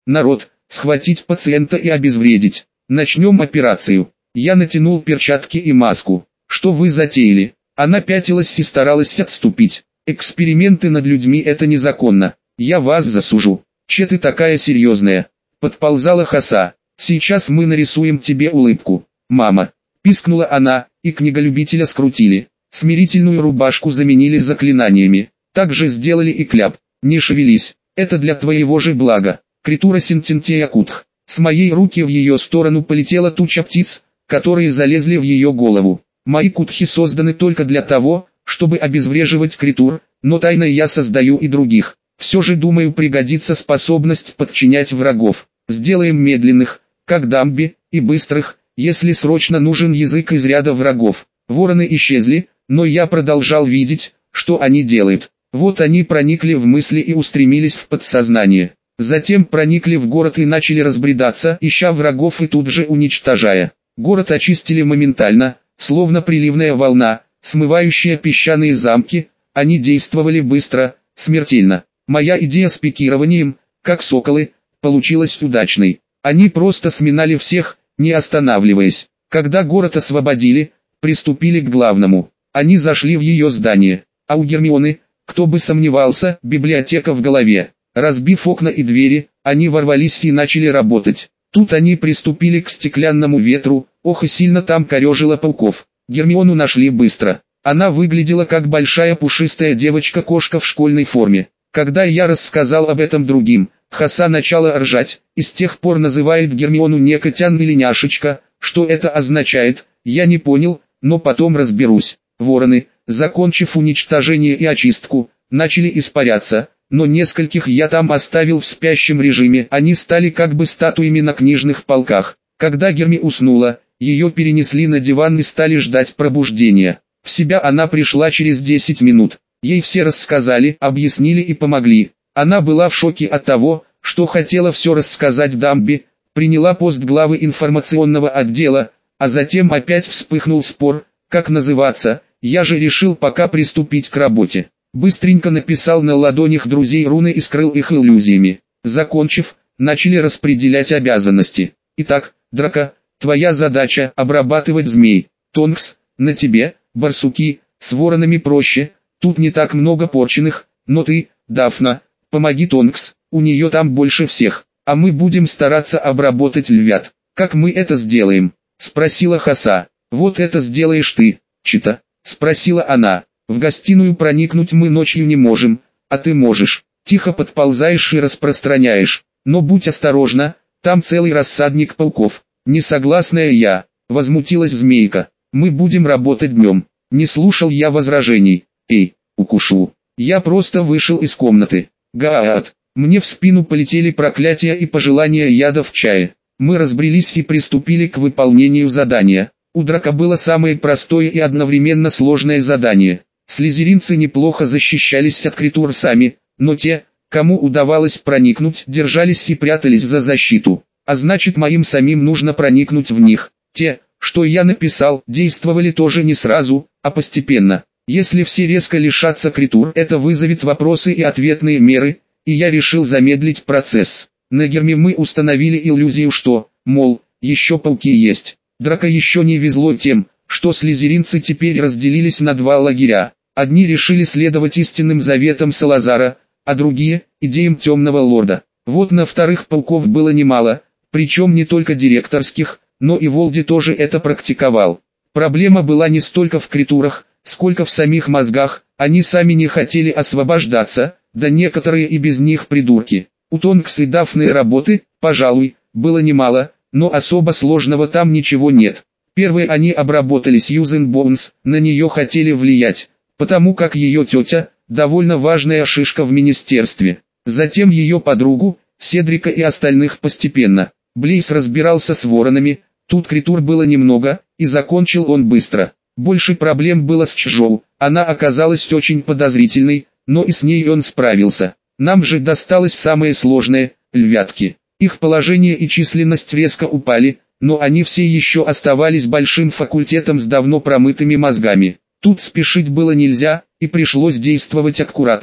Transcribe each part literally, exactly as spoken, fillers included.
Народ, схватить пациента и обезвредить. Начнем операцию. Я натянул перчатки и маску. Что вы затеяли? Она пятилась и старалась отступить. Эксперименты над людьми — это незаконно. Я вас засужу. Че ты такая серьезная? Подползала Хаса. Сейчас мы нарисуем тебе улыбку. Мама. Пискнула она, и книголюбителя скрутили. Смирительную рубашку заменили заклинаниями. Так же сделали и кляп. Не шевелись, это для твоего же блага. Критура Синтинтия Кутх. С моей руки в ее сторону полетела туча птиц, которые залезли в ее голову. Мои кутхи созданы только для того, чтобы обезвреживать критур, но тайно я создаю и других. Все же думаю пригодится способность подчинять врагов. Сделаем медленных, как дамби, и быстрых, если срочно нужен язык из ряда врагов. Вороны исчезли, но я продолжал видеть, что они делают. Вот они проникли в мысли и устремились в подсознание. Затем проникли в город и начали разбредаться, ища врагов и тут же уничтожая. Город очистили моментально, словно приливная волна, смывающая песчаные замки. Они действовали быстро, смертельно. Моя идея с пикированием, как соколы, получилась удачной. Они просто сминали всех, не останавливаясь. Когда город освободили, приступили к главному. Они зашли в ее здание. А у Гермионы, кто бы сомневался, библиотека в голове. Разбив окна и двери, они ворвались и начали работать. Тут они приступили к стеклянному ветру. Ох и сильно там корежило пауков. Гермиону нашли быстро. Она выглядела как большая пушистая девочка-кошка в школьной форме. Когда я рассказал об этом другим, Хаса начала ржать, и с тех пор называет Гермиону не котян или няшечка. Что это означает, я не понял, но потом разберусь. Вороны, закончив уничтожение и очистку, начали испаряться, но нескольких я там оставил в спящем режиме. Они стали как бы статуями на книжных полках. Когда Герми уснула, ее перенесли на диван и стали ждать пробуждения. В себя она пришла через десять минут. Ей все рассказали, объяснили и помогли. Она была в шоке от того, что хотела все рассказать Дамби, приняла пост главы информационного отдела, а затем опять вспыхнул спор, как называться. Я же решил пока приступить к работе. Быстренько написал на ладонях друзей руны и скрыл их иллюзиями. Закончив, начали распределять обязанности. Итак, Драко, твоя задача обрабатывать змей. Тонкс, на тебе. Барсуки, с воронами проще, тут не так много порченных, но ты, Дафна, помоги Тонкс, у нее там больше всех, а мы будем стараться обработать львят. Как мы это сделаем? Спросила Хаса. Вот это сделаешь ты, Чита, спросила она. В гостиную проникнуть мы ночью не можем, а ты можешь. Тихо подползаешь и распространяешь, но будь осторожна, там целый рассадник пауков. Несогласная я, возмутилась змейка. Мы будем работать днем. Не слушал я возражений. Эй, укушу. Я просто вышел из комнаты. Гаат. Мне в спину полетели проклятия и пожелания яда в чае. Мы разбрелись и приступили к выполнению задания. У Драко было самое простое и одновременно сложное задание. Слизеринцы неплохо защищались от критур сами, но те, кому удавалось проникнуть, держались и прятались за защиту. А значит, моим самим нужно проникнуть в них. Те, что я написал, действовали тоже не сразу, а постепенно. Если все резко лишатся критур, это вызовет вопросы и ответные меры, и я решил замедлить процесс. На Герме мы установили иллюзию, что, мол, еще пауки есть. Драко еще не везло тем, что слизеринцы теперь разделились на два лагеря. Одни решили следовать истинным заветам Салазара, а другие – идеям Темного Лорда. Вот на вторых пауков было немало, причем не только директорских, но и Волди тоже это практиковал. Проблема была не столько в критурах, сколько в самих мозгах. Они сами не хотели освобождаться, да некоторые и без них придурки. У Тонкс и Дафны работы, пожалуй, было немало, но особо сложного там ничего нет. Первые они обработали Сьюзен Боунс, на нее хотели влиять, потому как ее тетя, довольно важная шишка в министерстве. Затем ее подругу, Седрика и остальных постепенно. Блейз разбирался с воронами. Тут критур было немного, и закончил он быстро. Больше проблем было с Чжоу, она оказалась очень подозрительной, но и с ней он справился. Нам же досталось самое сложное – львятки. Их положение и численность резко упали, но они все еще оставались большим факультетом с давно промытыми мозгами. Тут спешить было нельзя, и пришлось действовать аккуратно.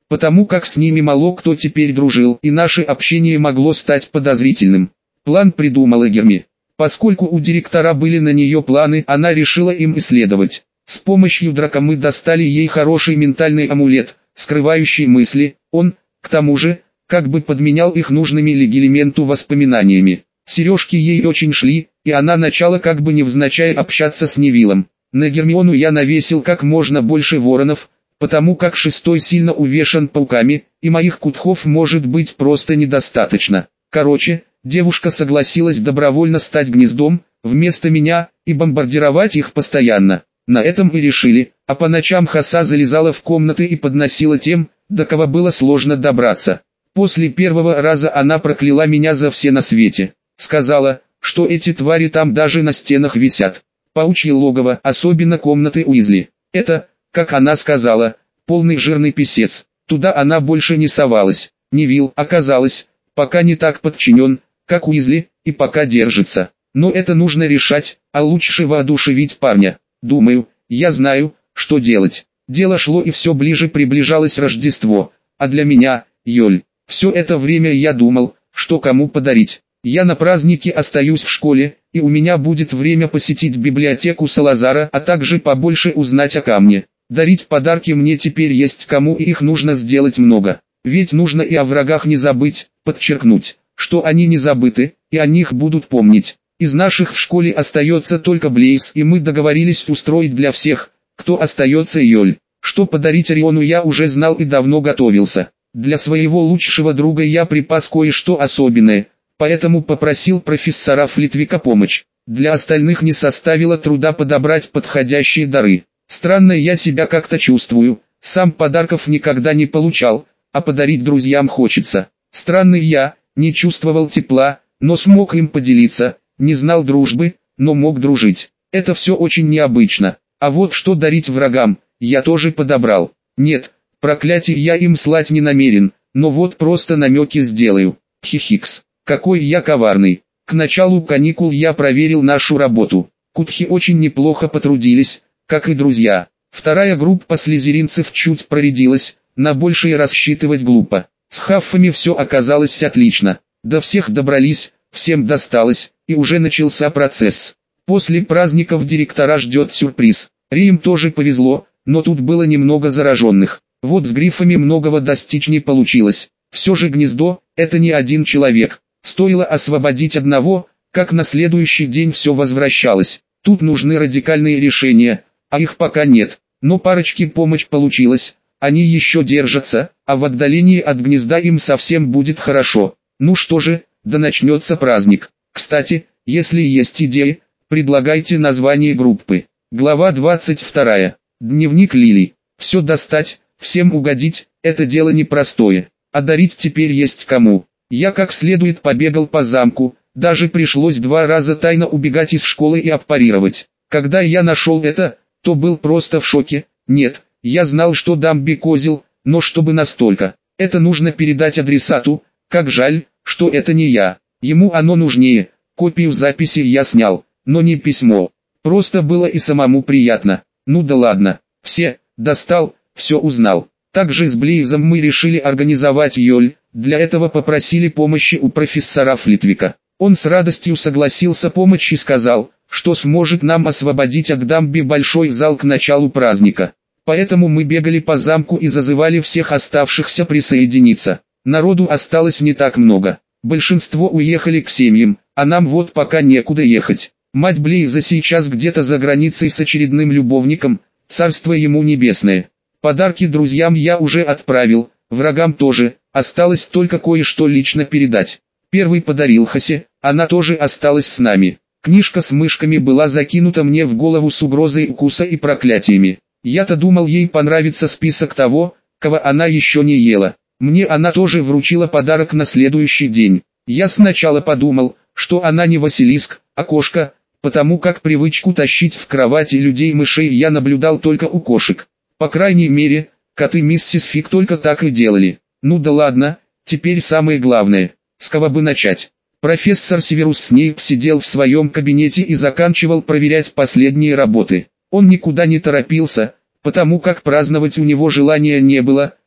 потому как с ними мало кто теперь дружил, и наше общение могло стать подозрительным. План придумала Герми. Поскольку у директора были на нее планы, она решила им исследовать. С помощью драка мы достали ей хороший ментальный амулет, скрывающий мысли. Он, к тому же, как бы подменял их нужными легилименту воспоминаниями. Сережки ей очень шли, и она начала как бы невзначай общаться с Невиллом. На Гермиону я навесил как можно больше воронов, потому как шестой сильно увешан пауками, и моих кутхов может быть просто недостаточно. Короче, девушка согласилась добровольно стать гнездом, вместо меня, и бомбардировать их постоянно. На этом и решили, а по ночам Хаса залезала в комнаты и подносила тем, до кого было сложно добраться. После первого раза она прокляла меня за все на свете. Сказала, что эти твари там даже на стенах висят. Паучье логово, особенно комнаты Уизли. Это, как она сказала, полный жирный писец. Туда она больше не совалась. Невилл, оказалось, пока не так подчинен, как Уизли, и пока держится. Но это нужно решать, а лучше воодушевить парня. Думаю, я знаю, что делать. Дело шло и все ближе приближалось Рождество, а для меня, Йоль, все это время я думал, что кому подарить. Я на празднике остаюсь в школе, и у меня будет время посетить библиотеку Салазара, а также побольше узнать о камне. Дарить подарки мне теперь есть кому, и их нужно сделать много. Ведь нужно и о врагах не забыть, подчеркнуть, что они не забыты, и о них будут помнить. Из наших в школе остается только Блейз, и мы договорились устроить для всех, кто остается, Йоль. Что подарить Ориону я уже знал и давно готовился. Для своего лучшего друга я припас кое-что особенное, поэтому попросил профессора Флитвика помочь. Для остальных не составило труда подобрать подходящие дары. Странно я себя как-то чувствую, сам подарков никогда не получал, а подарить друзьям хочется. Странный я, не чувствовал тепла, но смог им поделиться. Не знал дружбы, но мог дружить. Это все очень необычно. А вот что дарить врагам, я тоже подобрал. Нет, проклятие я им слать не намерен, но вот просто намеки сделаю. Хихикс, какой я коварный. К началу каникул я проверил нашу работу. Кутхи очень неплохо потрудились, как и друзья. Вторая группа слизеринцев чуть проредилась, на большее рассчитывать глупо. С хаффами все оказалось отлично. До всех добрались, всем досталось, и уже начался процесс. После праздников директора ждет сюрприз. Рием тоже повезло, но тут было немного зараженных. Вот с грифами многого достичь не получилось. Все же гнездо – это не один человек. Стоило освободить одного, как на следующий день все возвращалось. Тут нужны радикальные решения, а их пока нет. Но парочке помощь получилась, они еще держатся, а в отдалении от гнезда им совсем будет хорошо. Ну что же, да начнется праздник. Кстати, если есть идеи, предлагайте название группы. Глава двадцать вторая. Дневник Лили. Все достать, всем угодить, это дело непростое. А дарить теперь есть кому. Я как следует побегал по замку, даже пришлось два раза тайно убегать из школы и аппарировать. Когда я нашел это, то был просто в шоке. Нет, я знал, что Дамби козел, но чтобы настолько. Это нужно передать адресату, как жаль, что это не я. Ему оно нужнее. Копию записи я снял, но не письмо. Просто было и самому приятно. Ну да ладно, все, достал, все узнал. Также с Блейзом мы решили организовать Йоль, для этого попросили помощи у профессора Флитвика. Он с радостью согласился помочь и сказал, что сможет нам освободить от Дамби большой зал к началу праздника. Поэтому мы бегали по замку и зазывали всех оставшихся присоединиться. Народу осталось не так много. Большинство уехали к семьям, а нам вот пока некуда ехать. Мать Блейза сейчас где-то за границей с очередным любовником, царство ему небесное. Подарки друзьям я уже отправил, врагам тоже, осталось только кое-что лично передать. Первый подарил Хасе, она тоже осталась с нами. Книжка с мышками была закинута мне в голову с угрозой укуса и проклятиями. Я-то думал, ей понравится список того, кого она еще не ела. Мне она тоже вручила подарок на следующий день. Я сначала подумал, что она не Василиск, а кошка, потому как привычку тащить в кровати людей-мышей я наблюдал только у кошек. По крайней мере, коты миссис Фиг только так и делали. Ну да ладно, теперь самое главное. С кого бы начать? Профессор Северус Снейп сидел в своем кабинете и заканчивал проверять последние работы. Он никуда не торопился, потому как праздновать у него желания не было,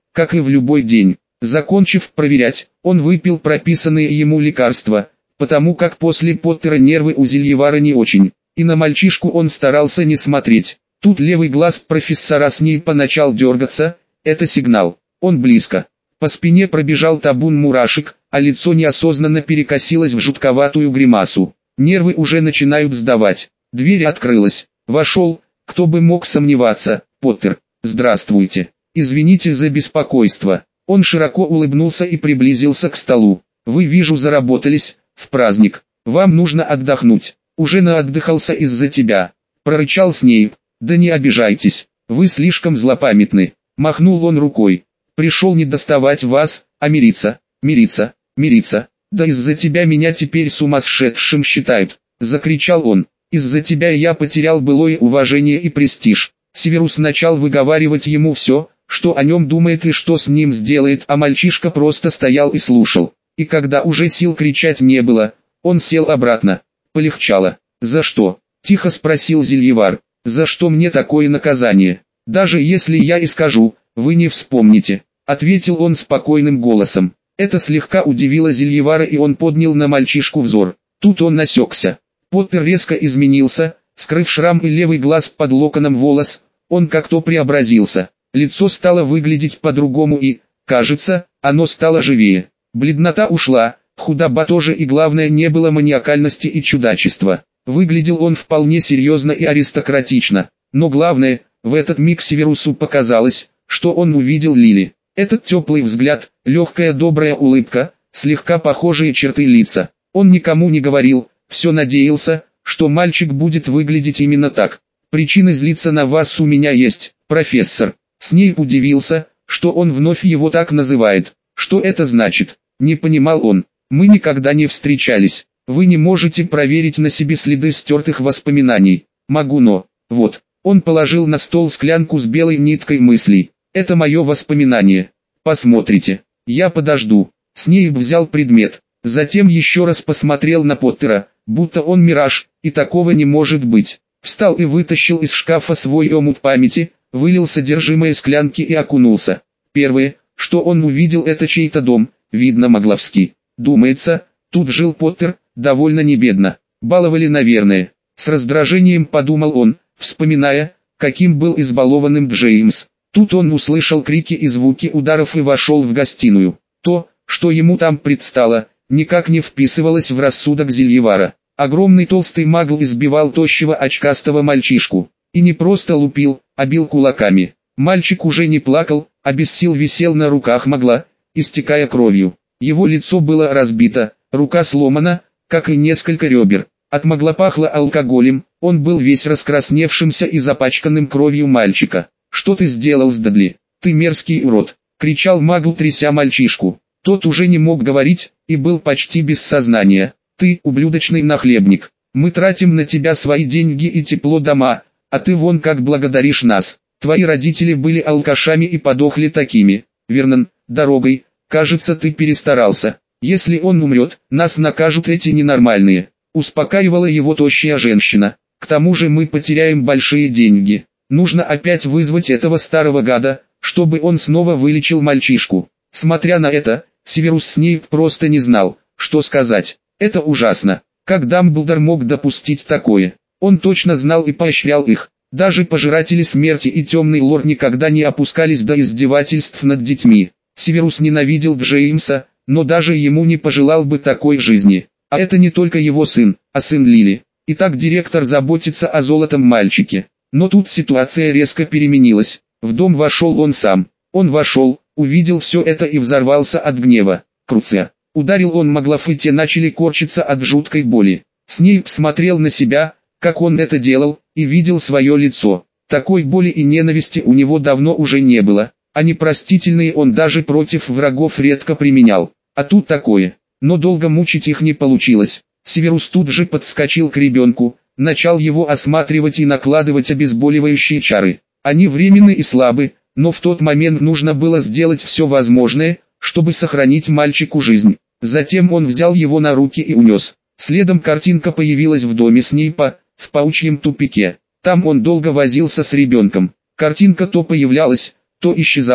как и в любой день. Закончив проверять, он выпил прописанные ему лекарства, потому как после Поттера нервы у Зельевара не очень, и на мальчишку он старался не смотреть. Тут левый глаз профессора Снейпа начал дергаться, это сигнал, он близко. По спине пробежал табун мурашек, а лицо неосознанно перекосилось в жутковатую гримасу. Нервы уже начинают сдавать. Дверь открылась. Вошел, кто бы мог сомневаться, Поттер. «Здравствуйте. Извините за беспокойство». Он широко улыбнулся и приблизился к столу. «Вы, вижу, заработались, в праздник. Вам нужно отдохнуть. Уже наотдыхался из-за тебя», — прорычал Снейп. «Да не обижайтесь, вы слишком злопамятны». Махнул он рукой. «Пришел не доставать вас, а мириться, мириться, мириться. Да из-за тебя меня теперь сумасшедшим считают», — закричал он. «Из-за тебя я потерял былое уважение и престиж». Северус начал выговаривать ему все, что о нем думает и что с ним сделает, а мальчишка просто стоял и слушал. И когда уже сил кричать не было, он сел обратно. Полегчало. «За что?» – тихо спросил Зельевар. «За что мне такое наказание? Даже если я и скажу, вы не вспомните», – ответил он спокойным голосом. Это слегка удивило Зельевара, и он поднял на мальчишку взор. Тут он насекся. Поттер резко изменился, скрыв шрам и левый глаз под локоном волос, он как-то преобразился. Лицо стало выглядеть по-другому и, кажется, оно стало живее. Бледнота ушла, худоба тоже, и главное, не было маниакальности и чудачества. Выглядел он вполне серьезно и аристократично. Но главное, в этот миг Северусу показалось, что он увидел Лили. Этот теплый взгляд, легкая добрая улыбка, слегка похожие черты лица. Он никому не говорил, все надеялся, что мальчик будет выглядеть именно так. «Причины злиться на вас у меня есть, профессор». Снейп удивился, что он вновь его так называет. Что это значит? Не понимал он. «Мы никогда не встречались. Вы не можете проверить на себе следы стертых воспоминаний». «Могу, но...» «Вот». Он положил на стол склянку с белой ниткой мыслей. «Это мое воспоминание. Посмотрите. Я подожду». Снейп взял предмет. Затем еще раз посмотрел на Поттера, будто он мираж, и такого не может быть. Встал и вытащил из шкафа свой омут памяти, вылил содержимое склянки и окунулся. Первое, что он увидел, это чей-то дом, видно Магловский. Думается, тут жил Поттер, довольно небедно. Баловали, наверное. С раздражением подумал он, вспоминая, каким был избалованным Джеймс. Тут он услышал крики и звуки ударов и вошел в гостиную. То, что ему там предстало, никак не вписывалось в рассудок Зельевара. Огромный толстый магл избивал тощего очкастого мальчишку. И не просто лупил, а бил кулаками. Мальчик уже не плакал, а без сил висел на руках магла, истекая кровью. Его лицо было разбито, рука сломана, как и несколько ребер. От магла пахло алкоголем, он был весь раскрасневшимся и запачканным кровью мальчика. «Что ты сделал с Дадли? Ты мерзкий урод!» — кричал магл, тряся мальчишку. Тот уже не мог говорить, и был почти без сознания. «Ты, ублюдочный нахлебник, мы тратим на тебя свои деньги и тепло дома, а ты вон как благодаришь нас. Твои родители были алкашами и подохли такими. Вернон, дорогой, кажется, ты перестарался. Если он умрет, нас накажут эти ненормальные». Успокаивала его тощая женщина. «К тому же мы потеряем большие деньги. Нужно опять вызвать этого старого гада, чтобы он снова вылечил мальчишку». Смотря на это, Северус Снейп просто не знал, что сказать. Это ужасно. Как Дамблдор мог допустить такое? Он точно знал и поощрял их. Даже пожиратели смерти и темный лорд никогда не опускались до издевательств над детьми. Северус ненавидел Джеймса, но даже ему не пожелал бы такой жизни. А это не только его сын, а сын Лили. Итак, директор заботится о золотом мальчике. Но тут ситуация резко переменилась. В дом вошел он сам. Он вошел, увидел все это и взорвался от гнева. «Круция!» Ударил он маглов, и те начали корчиться от жуткой боли. Снейп смотрел на себя, как он это делал, и видел свое лицо. Такой боли и ненависти у него давно уже не было, а непростительные он даже против врагов редко применял. А тут такое. Но долго мучить их не получилось. Северус тут же подскочил к ребенку, начал его осматривать и накладывать обезболивающие чары. Они временны и слабы, но в тот момент нужно было сделать все возможное, чтобы сохранить мальчику жизнь. Затем он взял его на руки и унес. Следом картинка появилась в доме Снейпа, в паучьем тупике. Там он долго возился с ребенком. Картинка то появлялась, то исчезала,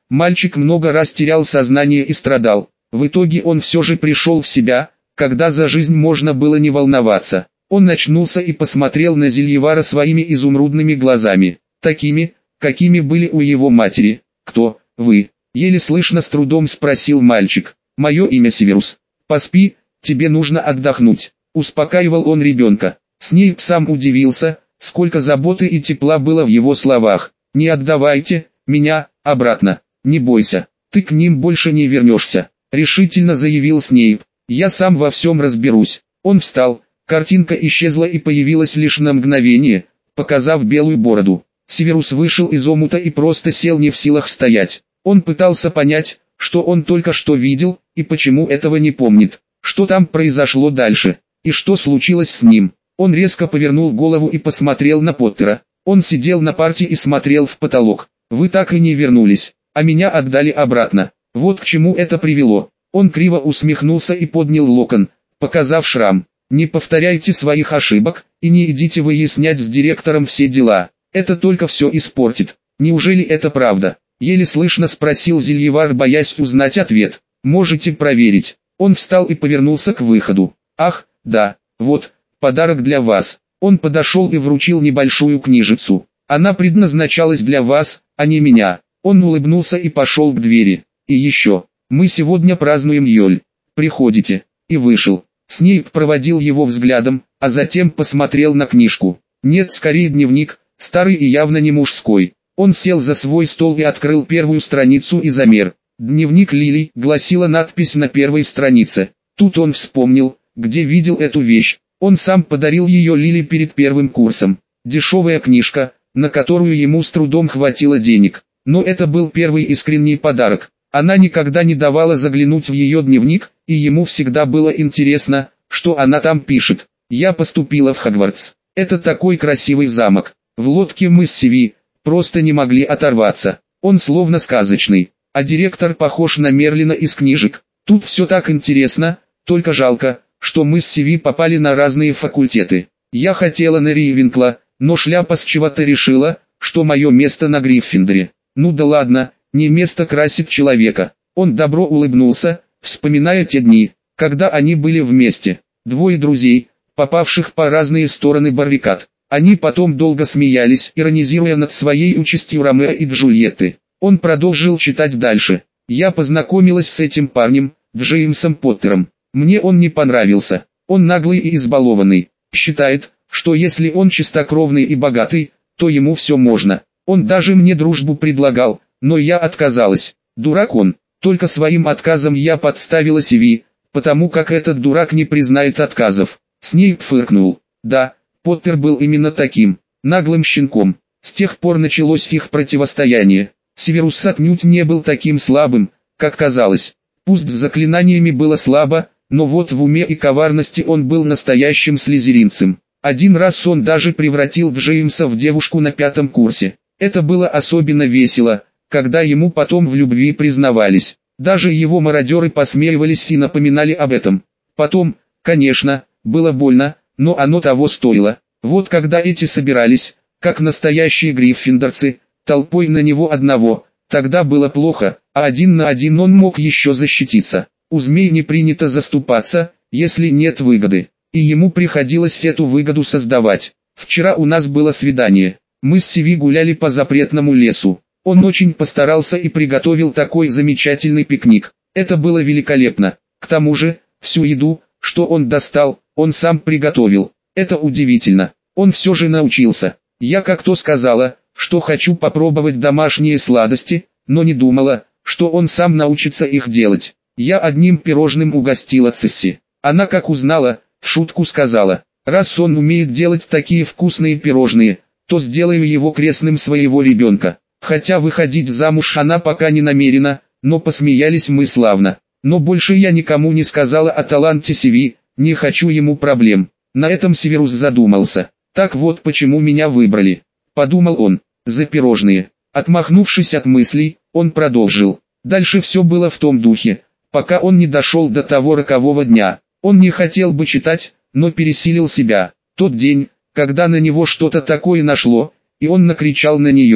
Мальчик много раз терял сознание и страдал. В итоге он все же пришел в себя, когда за жизнь можно было не волноваться. Он очнулся и посмотрел на Зельевара своими изумрудными глазами, такими, какими были у его матери. «Кто вы?» — еле слышно с трудом спросил мальчик. «Мое имя Северус. Поспи, тебе нужно отдохнуть», — успокаивал он ребенка. Снейп сам удивился, сколько заботы и тепла было в его словах. «Не отдавайте меня обратно, не бойся, ты к ним больше не вернешься», — решительно заявил Снейп. «Я сам во всем разберусь». Он встал, картинка исчезла и появилась лишь на мгновение, показав белую бороду. Северус вышел из омута и просто сел не в силах стоять. Он пытался понять, что он только что видел, и почему этого не помнит. Что там произошло дальше, и что случилось с ним. Он резко повернул голову и посмотрел на Поттера. Он сидел на парте и смотрел в потолок. «Вы так и не вернулись, а меня отдали обратно. Вот к чему это привело». Он криво усмехнулся и поднял локон, показав шрам. «Не повторяйте своих ошибок, и не идите выяснять с директором все дела. Это только все испортит». «Неужели это правда?» — еле слышно спросил Зельевар, боясь узнать ответ. «Можете проверить». Он встал и повернулся к выходу. «Ах, да, вот, подарок для вас». Он подошел и вручил небольшую книжицу. «Она предназначалась для вас, а не меня». Он улыбнулся и пошел к двери. «И еще, мы сегодня празднуем Йоль. Приходите». И вышел. Снейп проводил его взглядом, а затем посмотрел на книжку. Нет, скорее дневник, старый и явно не мужской. Он сел за свой стол и открыл первую страницу и замер. «Дневник Лили», гласила надпись на первой странице. Тут он вспомнил, где видел эту вещь. Он сам подарил ее Лили перед первым курсом. Дешевая книжка, на которую ему с трудом хватило денег. Но это был первый искренний подарок. Она никогда не давала заглянуть в ее дневник, и ему всегда было интересно, что она там пишет. «Я поступила в Хогвартс. Это такой красивый замок. В лодке мы с Сиви просто не могли оторваться. Он словно сказочный, а директор похож на Мерлина из книжек. Тут все так интересно, только жалко, что мы с Сиви попали на разные факультеты. Я хотела на Рейвенкла, но шляпа с чего-то решила, что мое место на Гриффиндоре. Ну да ладно, не место красит человека». Он добро улыбнулся, вспоминая те дни, когда они были вместе. Двое друзей, попавших по разные стороны баррикад. Они потом долго смеялись, иронизируя над своей участью Ромео и Джульетты. Он продолжил читать дальше. «Я познакомилась с этим парнем, Джеймсом Поттером. Мне он не понравился. Он наглый и избалованный. Считает, что если он чистокровный и богатый, то ему все можно. Он даже мне дружбу предлагал, но я отказалась. Дурак он. Только своим отказом я подставила Сиви, потому как этот дурак не признает отказов». Снейп фыркнул. Да, Поттер был именно таким, наглым щенком. С тех пор началось их противостояние. Северус отнюдь не был таким слабым, как казалось. Пусть с заклинаниями было слабо, но вот в уме и коварности он был настоящим слизеринцем. Один раз он даже превратил Джеймса в девушку на пятом курсе. Это было особенно весело, когда ему потом в любви признавались. Даже его мародеры посмеивались и напоминали об этом. Потом, конечно, было больно, но оно того стоило. Вот когда эти собирались, как настоящие гриффиндорцы, толпой на него одного, тогда было плохо, а один на один он мог еще защититься. У змей не принято заступаться, если нет выгоды, и ему приходилось эту выгоду создавать. Вчера у нас было свидание. Мы с Сиви гуляли по запретному лесу. Он очень постарался и приготовил такой замечательный пикник. Это было великолепно. К тому же, всю еду, что он достал, он сам приготовил. Это удивительно. Он все же научился. Я как-то сказала, что хочу попробовать домашние сладости, но не думала, что он сам научится их делать. Я одним пирожным угостила Цесси. Она как узнала, в шутку сказала: «Раз он умеет делать такие вкусные пирожные, то сделаю его крестным своего ребенка». Хотя выходить замуж она пока не намерена, но посмеялись мы славно. Но больше я никому не сказала о таланте Сиви, не хочу ему проблем. На этом Северус задумался. Так вот почему меня выбрали. Подумал он, за пирожные. Отмахнувшись от мыслей, он продолжил. Дальше все было в том духе, пока он не дошел до того рокового дня. Он не хотел бы читать, но пересилил себя. Тот день, когда на него что-то такое нашло, и он накричал на нее.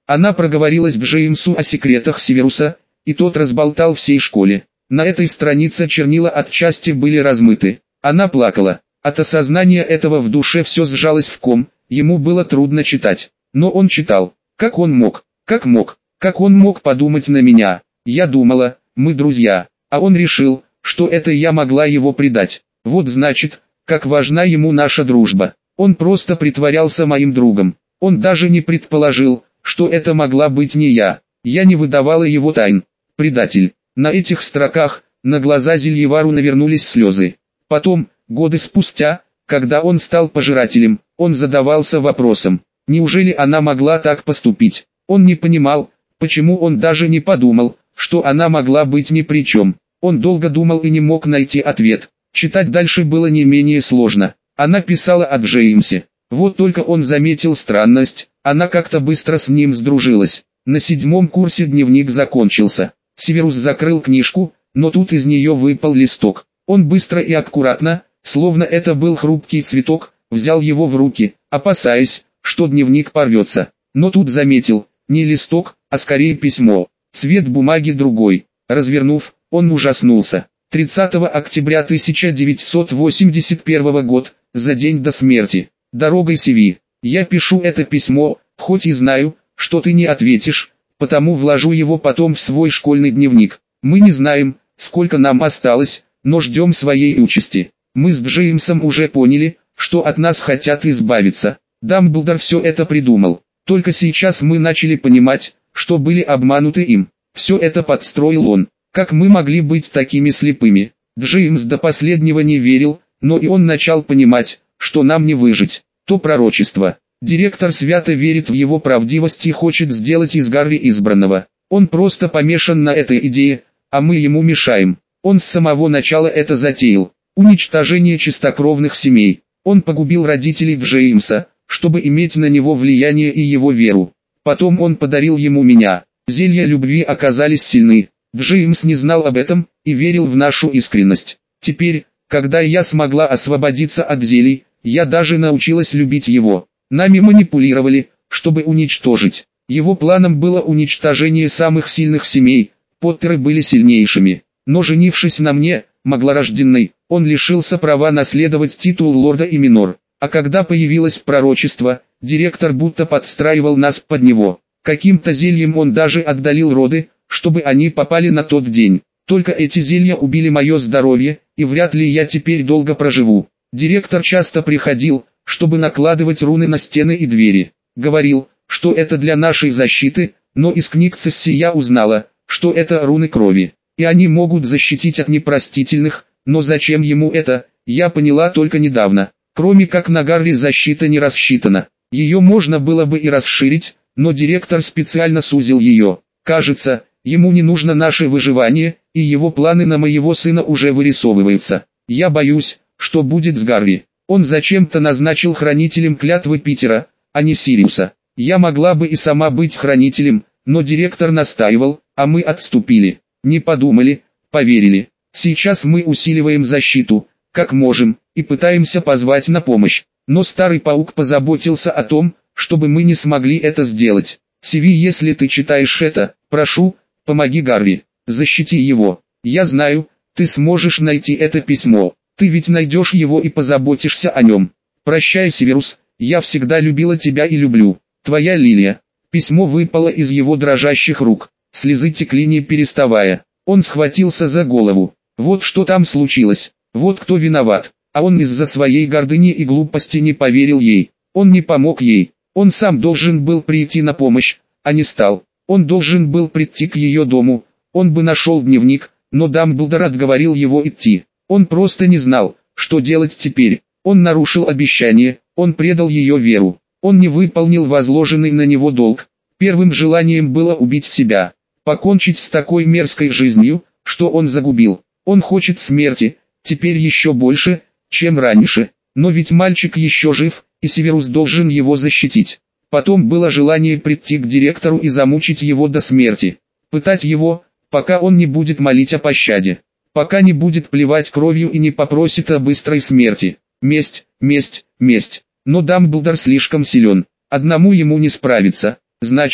Она проговорилась к Джеймсу о секретах Северуса, и тот разболтал всей школе. На этой странице чернила отчасти были размыты. Она плакала. От осознания этого в душе все сжалось в ком, ему было трудно читать. Но он читал. Как он мог? Как мог? Как он мог подумать на меня? Я думала, мы друзья. А он решил, что это я могла его предать. Вот значит, как важна ему наша дружба. Он просто притворялся моим другом. Он даже не предположил, что это могла быть не я. Я не выдавала его тайн. Предатель. На этих строках, на глаза Зельевару навернулись слезы. Потом, годы спустя, когда он стал пожирателем, он задавался вопросом, неужели она могла так поступить? Он не понимал, почему он даже не подумал, что она могла быть ни при чем. Он долго думал и не мог найти ответ. Читать дальше было не менее сложно. Она писала о Джеймсе. Вот только он заметил странность, она как-то быстро с ним сдружилась. На седьмом курсе дневник закончился. Северус закрыл книжку, но тут из нее выпал листок. Он быстро и аккуратно, словно это был хрупкий цветок, взял его в руки, опасаясь, что дневник порвется. Но тут заметил, не листок, а скорее письмо. Цвет бумаги другой. Развернув, он ужаснулся. тридцатого октября тысяча девятьсот восемьдесят первого года, за день до смерти. Дорогой Севи, я пишу это письмо, хоть и знаю, что ты не ответишь, потому вложу его потом в свой школьный дневник. Мы не знаем, сколько нам осталось, но ждем своей участи. Мы с Джеймсом уже поняли, что от нас хотят избавиться. Дамблдор все это придумал. Только сейчас мы начали понимать, что были обмануты им. Все это подстроил он. Как мы могли быть такими слепыми? Джеймс до последнего не верил, но и он начал понимать, что нам не выжить. То пророчество. Директор свято верит в его правдивость и хочет сделать из Гарри избранного. Он просто помешан на этой идее, а мы ему мешаем. Он с самого начала это затеял. Уничтожение чистокровных семей. Он погубил родителей Джеймса, чтобы иметь на него влияние и его веру. Потом он подарил ему меня. Зелья любви оказались сильны. Джеймс не знал об этом и верил в нашу искренность. Теперь, когда я смогла освободиться от зелий, я даже научилась любить его. Нами манипулировали, чтобы уничтожить. Его планом было уничтожение самых сильных семей. Поттеры были сильнейшими. Но женившись на мне, маглорожденной, он лишился права наследовать титул лорда и минор. А когда появилось пророчество, директор будто подстраивал нас под него. Каким-то зельем он даже отдалил роды, чтобы они попали на тот день. Только эти зелья убили мое здоровье, и вряд ли я теперь долго проживу. Директор часто приходил, чтобы накладывать руны на стены и двери. Говорил, что это для нашей защиты, но из книг Цесси я узнала, что это руны крови. И они могут защитить от непростительных, но зачем ему это, я поняла только недавно. Кроме как на Гарри защита не рассчитана. Ее можно было бы и расширить, но директор специально сузил ее. Кажется, ему не нужно наше выживание, и его планы на моего сына уже вырисовываются. Я боюсь, что будет с Гарри. Он зачем-то назначил хранителем клятвы Питера, а не Сириуса. Я могла бы и сама быть хранителем, но директор настаивал, а мы отступили. Не подумали, поверили. Сейчас мы усиливаем защиту, как можем, и пытаемся позвать на помощь. Но старый паук позаботился о том, чтобы мы не смогли это сделать. Севи, если ты читаешь это, прошу, помоги Гарри, защити его. Я знаю, ты сможешь найти это письмо. Ты ведь найдешь его и позаботишься о нем. Прощай, Северус, я всегда любила тебя и люблю. Твоя Лилия. Письмо выпало из его дрожащих рук. Слезы текли не переставая. Он схватился за голову. Вот что там случилось. Вот кто виноват. А он из-за своей гордыни и глупости не поверил ей. Он не помог ей. Он сам должен был прийти на помощь, а не стал. Он должен был прийти к ее дому. Он бы нашел дневник, но Дамблдор отговорил его идти. Он просто не знал, что делать теперь. Он нарушил обещание, он предал ее веру. Он не выполнил возложенный на него долг. Первым желанием было убить себя. Покончить с такой мерзкой жизнью, что он загубил. Он хочет смерти, теперь еще больше, чем раньше. Но ведь мальчик еще жив, и Северус должен его защитить. Потом было желание прийти к директору и замучить его до смерти. Пытать его, пока он не будет молить о пощаде. Пока не будет плевать кровью и не попросит о быстрой смерти. Месть, месть, месть. Но Дамблдор слишком силен. Одному ему не справиться. Значит,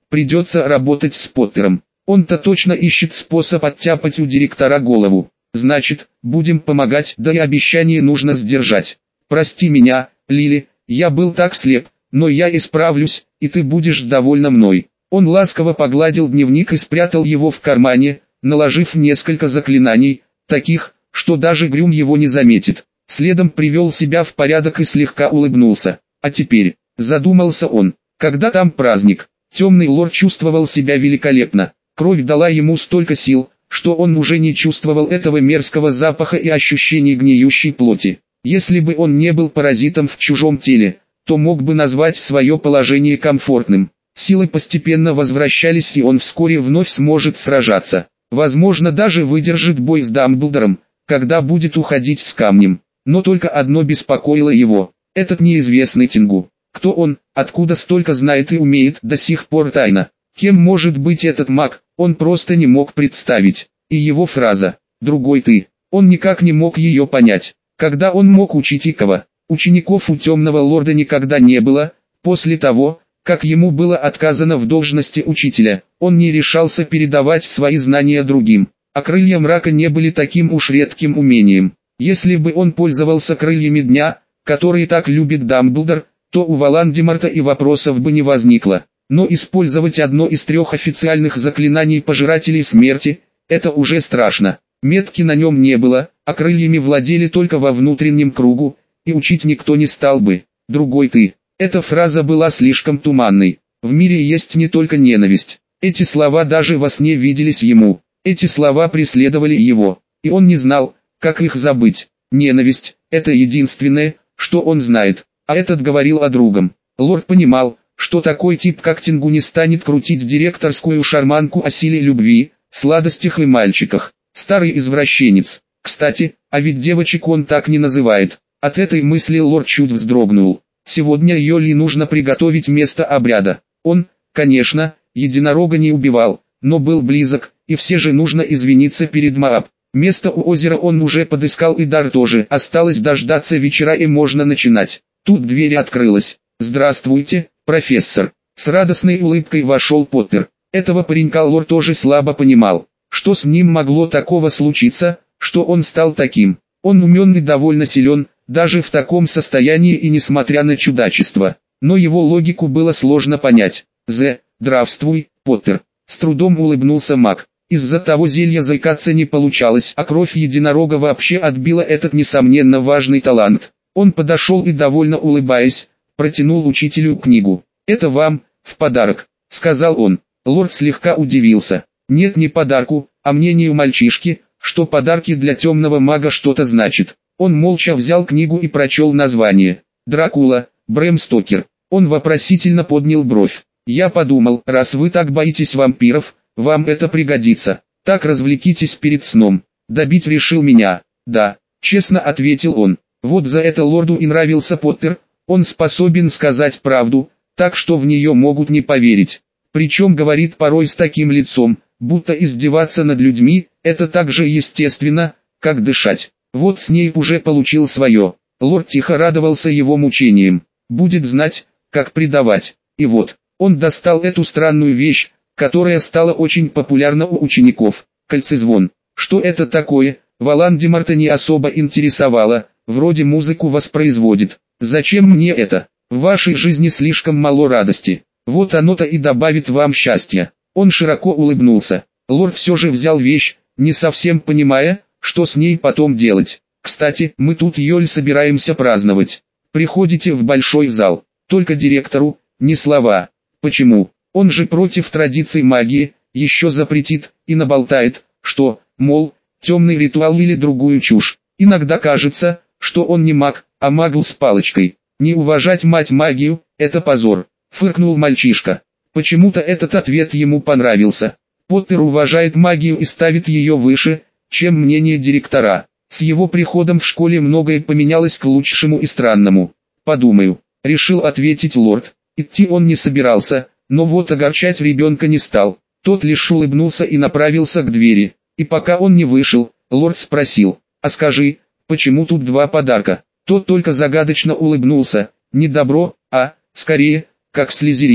Придется работать с Поттером. Он-то точно ищет способ оттяпать у директора голову. Значит, будем помогать, да и обещание нужно сдержать. Прости меня, Лили, я был так слеп, но я исправлюсь, и ты будешь довольна мной. Он ласково погладил дневник и спрятал его в кармане, наложив несколько заклинаний, таких, что даже Грюм его не заметит. Следом привел себя в порядок и слегка улыбнулся. А теперь, задумался он, когда там праздник? Темный лорд чувствовал себя великолепно. Кровь дала ему столько сил, что он уже не чувствовал этого мерзкого запаха и ощущений гниющей плоти. Если бы он не был паразитом в чужом теле, то мог бы назвать свое положение комфортным. Силы постепенно возвращались, и он вскоре вновь сможет сражаться. Возможно, даже выдержит бой с Дамблдором, когда будет уходить с камнем. Но только одно беспокоило его. Этот неизвестный Тингу. Кто он, откуда столько знает и умеет, до сих пор тайна. Кем может быть этот маг, он просто не мог представить. И его фраза «другой ты», он никак не мог ее понять. Когда он мог учить и кого? Учеников у темного лорда никогда не было. После того, как ему было отказано в должности учителя, он не решался передавать свои знания другим. А крылья мрака не были таким уж редким умением. Если бы он пользовался крыльями дня, которые так любит Дамблдор, то у Волан-де-Морта и вопросов бы не возникло. Но использовать одно из трех официальных заклинаний Пожирателей Смерти – это уже страшно. Метки на нем не было, а крыльями владели только во внутреннем кругу, и учить никто не стал бы. «Другой ты». Эта фраза была слишком туманной. В мире есть не только ненависть. Эти слова даже во сне виделись ему. Эти слова преследовали его, и он не знал, как их забыть. Ненависть – это единственное, что он знает. А этот говорил о другом. Лорд понимал, что такой тип как Тингу не станет крутить директорскую шарманку о силе любви, сладостях и мальчиках. Старый извращенец. Кстати, а ведь девочек он так не называет. От этой мысли лорд чуть вздрогнул. Сегодня Йоли нужно приготовить место обряда. Он, конечно, единорога не убивал, но был близок, и все же нужно извиниться перед Мааб. Место у озера он уже подыскал, и дар тоже. Осталось дождаться вечера, и можно начинать. Тут дверь открылась. «Здравствуйте, профессор». С радостной улыбкой вошел Поттер. Этого паренька лорд тоже слабо понимал. Что с ним могло такого случиться, что он стал таким? Он умен и довольно силен, даже в таком состоянии и несмотря на чудачество. Но его логику было сложно понять. «Зе, здравствуй, Поттер». С трудом улыбнулся маг. Из-за того зелья заикаться не получалось, а кровь единорога вообще отбила этот несомненно важный талант. Он подошел и, довольно улыбаясь, протянул учителю книгу. «Это вам, в подарок», — сказал он. Лорд слегка удивился. Нет, не подарку, а мнению мальчишки, что подарки для темного мага что-то значит. Он молча взял книгу и прочел название. «Дракула, Брэм Стокер». Он вопросительно поднял бровь. «Я подумал, раз вы так боитесь вампиров, вам это пригодится. Так развлекитесь перед сном». Добить решил меня. «Да», — честно ответил он. Вот за это лорду и нравился Поттер. Он способен сказать правду, так что в нее могут не поверить. Причем говорит порой с таким лицом, будто издеваться над людьми – это так же естественно, как дышать. Вот Снейп уже получил свое. Лорд тихо радовался его мучениям. Будет знать, как предавать. И вот, он достал эту странную вещь, которая стала очень популярна у учеников. Кольцезвон. Что это такое, Волан-де-Морта не особо интересовало, вроде музыку воспроизводит. Зачем мне это? В вашей жизни слишком мало радости. Вот оно-то и добавит вам счастья. Он широко улыбнулся. Лорд все же взял вещь, не совсем понимая, что с ней потом делать. Кстати, мы тут Йоль собираемся праздновать. Приходите в большой зал. Только директору, ни слова. Почему? Он же против традиций магии, еще запретит и наболтает, что, мол, темный ритуал или другую чушь. Иногда кажется, что он не маг, а магл с палочкой. Не уважать мать магию – это позор. Фыркнул мальчишка. Почему-то этот ответ ему понравился. Поттер уважает магию и ставит ее выше, чем мнение директора. С его приходом в школе многое поменялось к лучшему и странному. Подумаю, решил ответить лорд. Идти он не собирался, но вот огорчать ребенка не стал. Тот лишь улыбнулся и направился к двери. И пока он не вышел, лорд спросил: «А скажи, почему тут два подарка?» Тот только загадочно улыбнулся. Не добро, а, скорее, как слизеринец.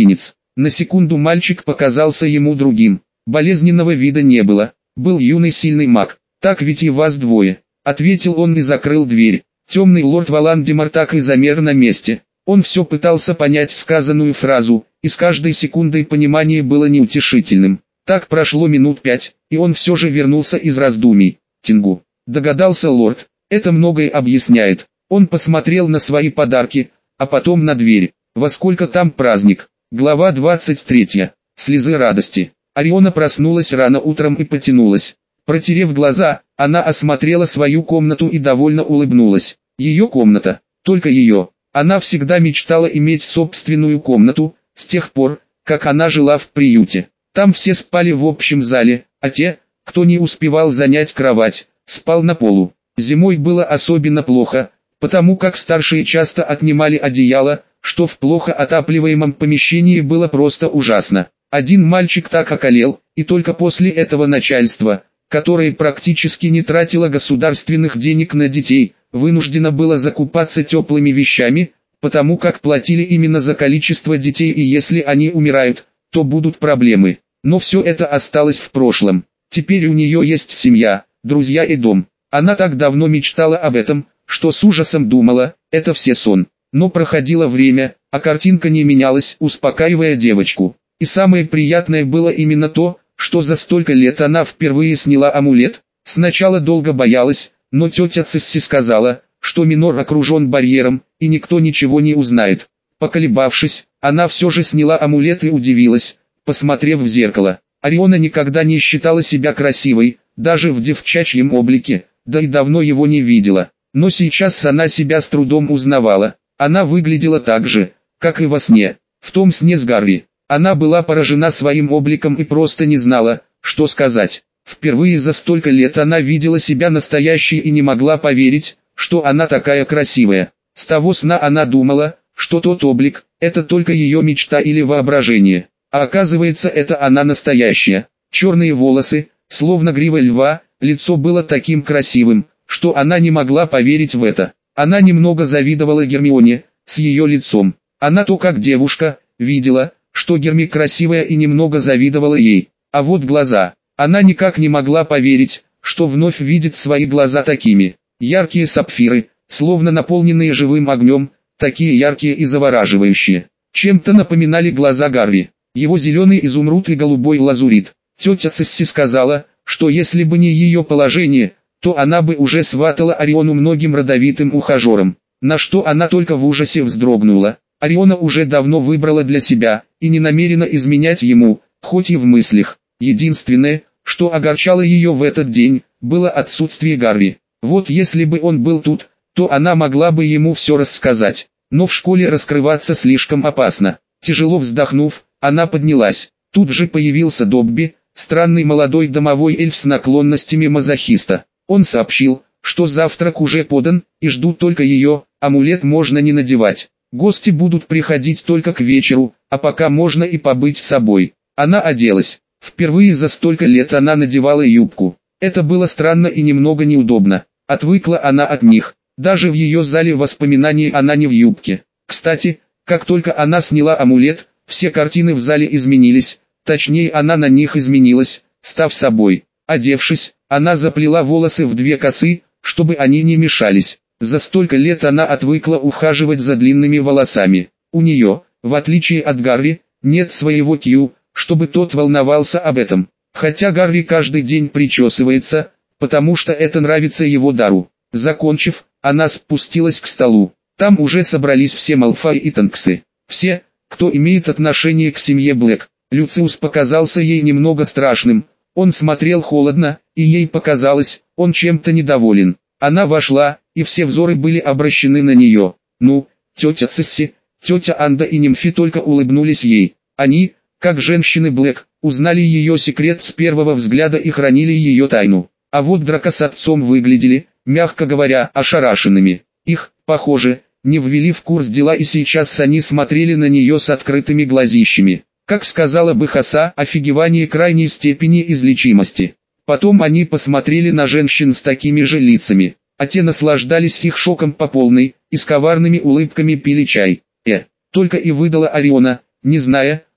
На секунду мальчик показался ему другим. Болезненного вида не было. Был юный сильный маг. «Так ведь и вас двое», — ответил он и закрыл дверь. Темный лорд Валандимар так и замер на месте. Он все пытался понять сказанную фразу, и с каждой секундой понимание было неутешительным. Так прошло минут пять, и он все же вернулся из раздумий. «Тингу», — догадался лорд, — «это многое объясняет». Он посмотрел на свои подарки, а потом на дверь. «Во сколько там праздник?» Глава двадцать третья. Слезы радости. Ориона проснулась рано утром и потянулась. Протерев глаза, она осмотрела свою комнату и довольно улыбнулась. Ее комната, только ее. Она всегда мечтала иметь собственную комнату, с тех пор, как она жила в приюте. Там все спали в общем зале, а те, кто не успевал занять кровать, спал на полу. Зимой было особенно плохо, потому как старшие часто отнимали одеяло, что в плохо отапливаемом помещении было просто ужасно. Один мальчик так околел, и только после этого начальство, которое практически не тратило государственных денег на детей, вынуждено было закупаться теплыми вещами, потому как платили именно за количество детей, и если они умирают, то будут проблемы. Но все это осталось в прошлом. Теперь у нее есть семья, друзья и дом. Она так давно мечтала об этом, что с ужасом думала, это все сон. Но проходило время, а картинка не менялась, успокаивая девочку. И самое приятное было именно то, что за столько лет она впервые сняла амулет. Сначала долго боялась, но тетя Цисси сказала, что Минор окружен барьером, и никто ничего не узнает. Поколебавшись, она все же сняла амулет и удивилась, посмотрев в зеркало. Ориона никогда не считала себя красивой, даже в девчачьем облике, да и давно его не видела. Но сейчас она себя с трудом узнавала. Она выглядела так же, как и во сне, в том сне с Гарри. Она была поражена своим обликом и просто не знала, что сказать. Впервые за столько лет она видела себя настоящей и не могла поверить, что она такая красивая. С того сна она думала, что тот облик – это только ее мечта или воображение. А оказывается, это она настоящая. Черные волосы, словно грива льва, лицо было таким красивым, что она не могла поверить в это. Она немного завидовала Гермионе, с ее лицом. Она то как девушка, видела, что Герми красивая, и немного завидовала ей. А вот глаза. Она никак не могла поверить, что вновь видит свои глаза такими. Яркие сапфиры, словно наполненные живым огнем, такие яркие и завораживающие. Чем-то напоминали глаза Гарри. Его зеленый изумруд и голубой лазурит. Тетя Цисси сказала, что если бы не ее положение, то она бы уже сватала Ориону многим родовитым ухажерам. На что она только в ужасе вздрогнула. Ориона уже давно выбрала для себя, и не намерена изменять ему, хоть и в мыслях. Единственное, что огорчало ее в этот день, было отсутствие Гарри. Вот если бы он был тут, то она могла бы ему все рассказать. Но в школе раскрываться слишком опасно. Тяжело вздохнув, она поднялась. Тут же появился Добби, странный молодой домовой эльф с наклонностями мазохиста. Он сообщил, что завтрак уже подан, и ждут только ее, амулет можно не надевать. Гости будут приходить только к вечеру, а пока можно и побыть с собой. Она оделась. Впервые за столько лет она надевала юбку. Это было странно и немного неудобно. Отвыкла она от них. Даже в ее зале воспоминаний она не в юбке. Кстати, как только она сняла амулет, все картины в зале изменились, точнее она на них изменилась, став собой. Одевшись, она заплела волосы в две косы, чтобы они не мешались. За столько лет она отвыкла ухаживать за длинными волосами. У нее, в отличие от Гарри, нет своего Кью, чтобы тот волновался об этом. Хотя Гарри каждый день причесывается, потому что это нравится его дару. Закончив, она спустилась к столу. Там уже собрались все Малфой и Тонксы. Все, кто имеет отношение к семье Блэк. Люциус показался ей немного страшным. Он смотрел холодно, и ей показалось, он чем-то недоволен. Она вошла, и все взоры были обращены на нее. Ну, тетя Цисси, тетя Анда и Нимфи только улыбнулись ей. Они, как женщины Блэк, узнали ее секрет с первого взгляда и хранили ее тайну. А вот Драко с отцом выглядели, мягко говоря, ошарашенными. Их, похоже, не ввели в курс дела, и сейчас они смотрели на нее с открытыми глазищами. Как сказала бы Хаса, офигевание крайней степени излечимости. Потом они посмотрели на женщин с такими же лицами, а те наслаждались их шоком по полной, и с коварными улыбками пили чай. Э, только и выдала Ориона, не зная,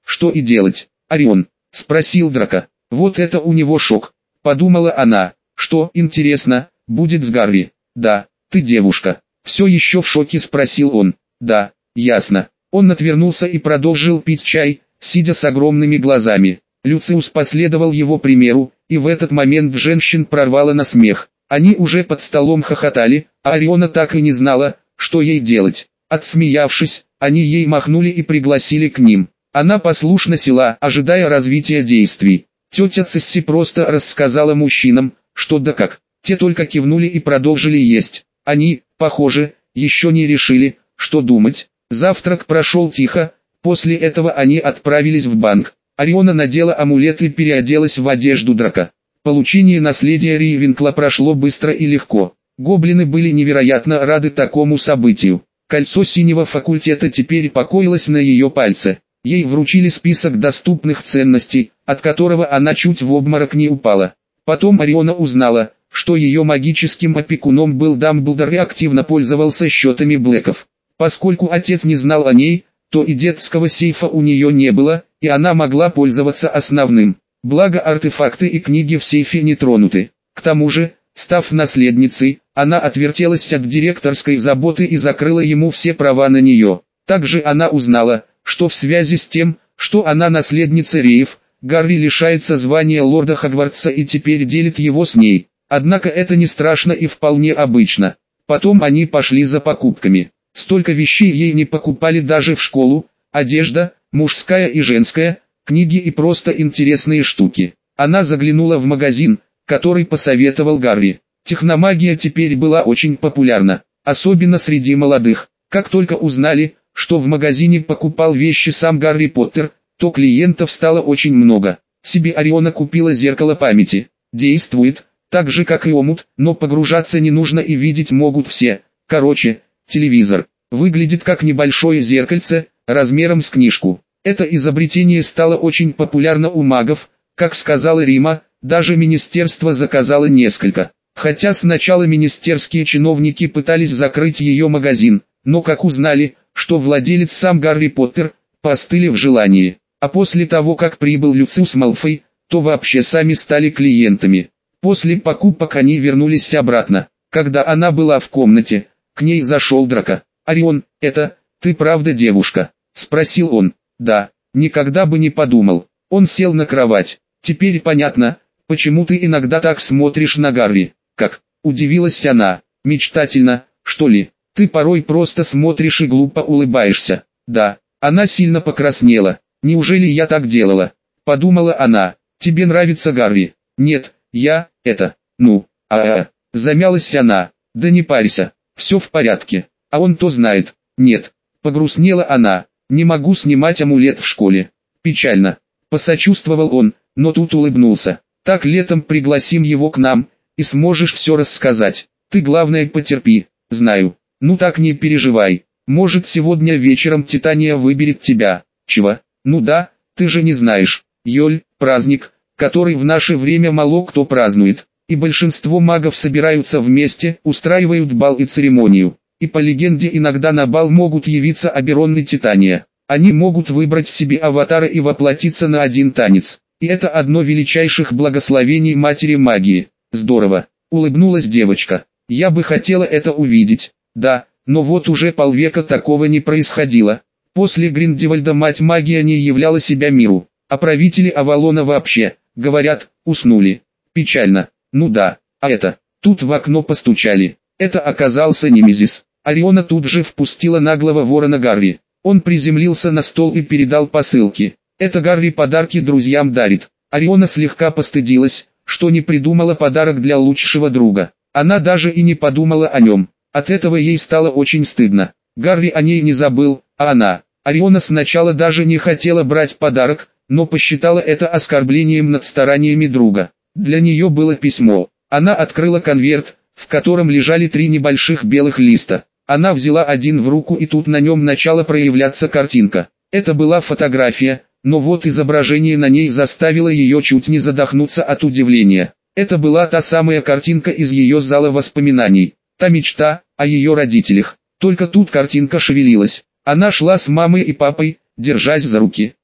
что и делать. Орион, спросил Драко. Вот это у него шок. Подумала она, что, интересно, будет с Гарри. Да, ты девушка. Все еще в шоке спросил он. Да, ясно. Он отвернулся и продолжил пить чай, сидя с огромными глазами. Люциус последовал его примеру, и в этот момент женщин прорвало на смех. Они уже под столом хохотали, а Ориона так и не знала, что ей делать. Отсмеявшись, они ей махнули и пригласили к ним. Она послушно села, ожидая развития действий. Тетя Цисси просто рассказала мужчинам, что да как. Те только кивнули и продолжили есть. Они, похоже, еще не решили, что думать. Завтрак прошел тихо, после этого они отправились в банк. Ориона надела амулет и переоделась в одежду Драко. Получение наследия Ривенкла прошло быстро и легко. Гоблины были невероятно рады такому событию. Кольцо синего факультета теперь покоилось на ее пальце. Ей вручили список доступных ценностей, от которого она чуть в обморок не упала. Потом Ориона узнала, что ее магическим опекуном был Дамблдор и активно пользовался счетами Блэков. Поскольку отец не знал о ней, то и детского сейфа у нее не было, и она могла пользоваться основным. Благо артефакты и книги в сейфе не тронуты. К тому же, став наследницей, она отвертелась от директорской заботы и закрыла ему все права на нее. Также она узнала, что в связи с тем, что она наследница Реев, Гарри лишается звания лорда Хогвартса и теперь делит его с ней. Однако это не страшно и вполне обычно. Потом они пошли за покупками. Столько вещей ей не покупали даже в школу: одежда, мужская и женская, книги и просто интересные штуки. Она заглянула в магазин, который посоветовал Гарри. Техномагия теперь была очень популярна, особенно среди молодых. Как только узнали, что в магазине покупал вещи сам Гарри Поттер, то клиентов стало очень много. Себе Ориона купила зеркало памяти. Действует, так же как и омут, но погружаться не нужно и видеть могут все. Короче, телевизор. Выглядит как небольшое зеркальце, размером с книжку. Это изобретение стало очень популярно у магов, как сказала Рима, даже министерство заказало несколько. Хотя сначала министерские чиновники пытались закрыть ее магазин, но как узнали, что владелец сам Гарри Поттер, постыли в желании. А после того как прибыл Люциус Малфой, то вообще сами стали клиентами. После покупок они вернулись обратно. Когда она была в комнате, к ней зашел Драко. «Орион, это, ты правда девушка?» – спросил он. «Да, никогда бы не подумал». Он сел на кровать. «Теперь понятно, почему ты иногда так смотришь на Гарри». «Как?» – удивилась она. «Мечтательно, что ли? Ты порой просто смотришь и глупо улыбаешься». «Да». Она сильно покраснела. «Неужели я так делала?» – подумала она. «Тебе нравится Гарри?» «Нет, я, это, ну, а-а-а». Замялась она. «Да не парься, все в порядке. А он то знает». «Нет». Погрустнела она. «Не могу снимать амулет в школе». «Печально». Посочувствовал он, но тут улыбнулся. «Так летом пригласим его к нам, и сможешь все рассказать. Ты главное потерпи». «Знаю». «Ну так не переживай. Может сегодня вечером Титания выберет тебя». «Чего?» «Ну да, ты же не знаешь. Йоль, праздник, который в наше время мало кто празднует. И большинство магов собираются вместе, устраивают бал и церемонию. И по легенде иногда на бал могут явиться Оберон и Титания. Они могут выбрать себе аватара и воплотиться на один танец. И это одно величайших благословений матери магии». «Здорово», — улыбнулась девочка. «Я бы хотела это увидеть». «Да, но вот уже полвека такого не происходило. После Гриндевальда мать магия не являла себя миру, а правители Авалона вообще, говорят, уснули». «Печально». «Ну да, а это...» Тут в окно постучали. Это оказался Немезис. Ориона тут же впустила наглого ворона Гарри. Он приземлился на стол и передал посылки. «Это Гарри подарки друзьям дарит». Ориона слегка постыдилась, что не придумала подарок для лучшего друга. Она даже и не подумала о нем. От этого ей стало очень стыдно. Гарри о ней не забыл, а она. Ориона сначала даже не хотела брать подарок, но посчитала это оскорблением над стараниями друга. Для нее было письмо. Она открыла конверт, в котором лежали три небольших белых листа. Она взяла один в руку, и тут на нем начала проявляться картинка. Это была фотография, но вот изображение на ней заставило ее чуть не задохнуться от удивления. Это была та самая картинка из ее зала воспоминаний. Та мечта о ее родителях. Только тут картинка шевелилась. Она шла с мамой и папой, держась за руки.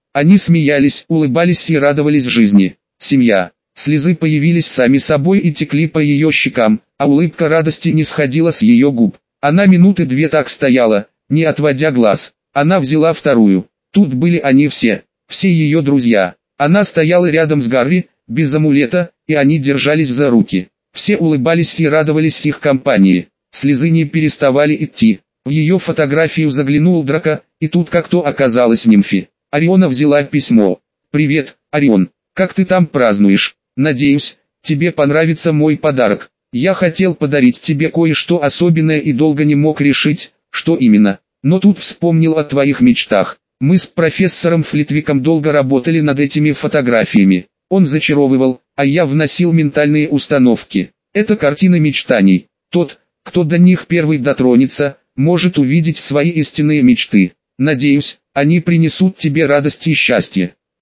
Они смеялись, улыбались и радовались жизни. Семья. Слезы появились сами собой и текли по ее щекам, а улыбка радости не сходила с ее губ. Она минуты две так стояла, не отводя глаз. Она взяла вторую. Тут были они все, все ее друзья. Она стояла рядом с Гарри, без амулета, и они держались за руки. Все улыбались и радовались их компании. Слезы не переставали идти. В ее фотографию заглянул Драко, и тут как-то оказалась нимфи. Ориона взяла письмо. «Привет, Орион, как ты там празднуешь? Надеюсь, тебе понравится мой подарок. Я хотел подарить тебе кое-что особенное и долго не мог решить, что именно. Но тут вспомнил о твоих мечтах. Мы с профессором Флитвиком долго работали над этими фотографиями. Он зачаровывал, а я вносил ментальные установки. Это картины мечтаний. Тот, кто до них первый дотронется, может увидеть свои истинные мечты. Надеюсь, они принесут тебе радость и счастье.